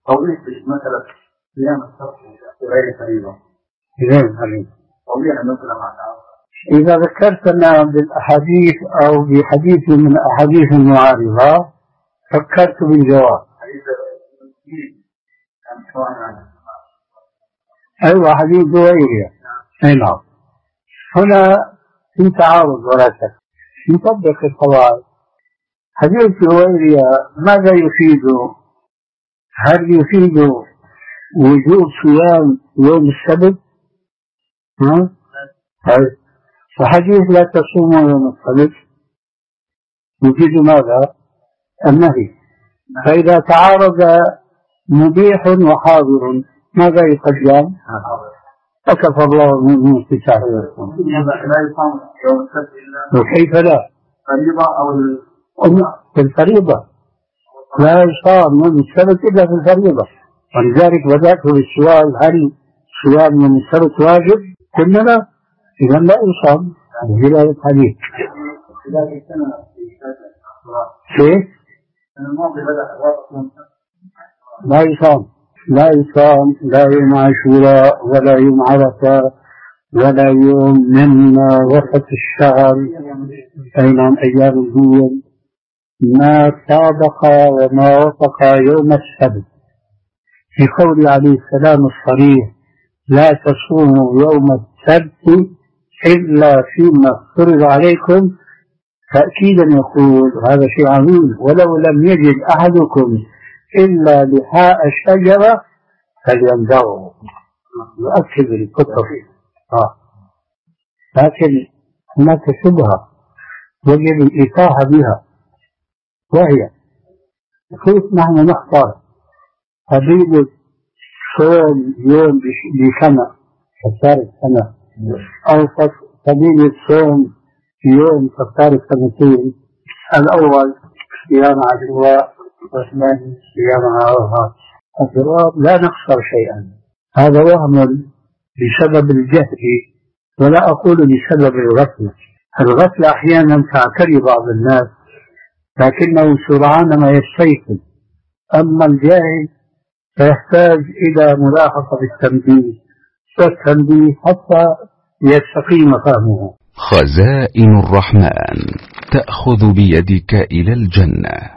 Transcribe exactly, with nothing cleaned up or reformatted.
أو يثبت مثلا صيام السبت غير فريضة غير فريضة أو يعني مثلا مع إذا ذكرتنا بالأحاديث أو بحديث من الأحاديث المعارضة فكرت بالجواب. أيوة حديث جويرية. أي نعم. هنا في تعارض ولا شك نطبق القواعد. حديث جويرية ماذا يفيد؟ هل يفيد وجوب صيام يوم السبت؟ ها؟ فحديث لا تصوموا يوم السبت يفيد ماذا؟ النهي. فإذا تعارض مبيح وحاضر ماذا يقدم؟ أكفى الله من اتساعه. وكيف لا؟ فريضة أو في الفريضة لا يصام من السبت إلا في الفريضة. ولذلك بدأت بالسؤال هل صيام من السبت واجب؟ قلنا لا، إذا لا يصام بلا الحديث. كيف؟ لا يصام لا يصام لا يوم عاشوراء ولا يوم عرفة ولا يوم من وسط الشهر أين عن أيام الدول ما سابق وما وفق يوم السبت. في قول عليه السلام الصريح لا تصوموا يوم السبت إلا فيما فرض عليكم، تأكيدا يقول هذا شيء عظيم، ولو لم يجد أحدكم إلا لحاء الشجرة فلينزعه. يؤكد الكتب. آه. لكن هناك شبهة يجب الإيقاع بها، وهي كيف نحن نختار قبيلة صوم يوم بسنة كفارة سنة أو قبيلة صوم يوم كفارة سنتين؟ الأول صيام عاشوراء والثاني صيام عرفة. الجواب لا نخسر شيئا. هذا وهم بسبب الجهل ولا أقول بسبب الغفلة. الغفلة أحيانا تعتري بعض الناس لكنه سرعان ما يستيقظ، أما الجاهل فيحتاج إلى ملاحظة بالتنبيه والتنبيه حتى يستقيم فهمه. خزائن الرحمن تأخذ بيدك إلى الجنة.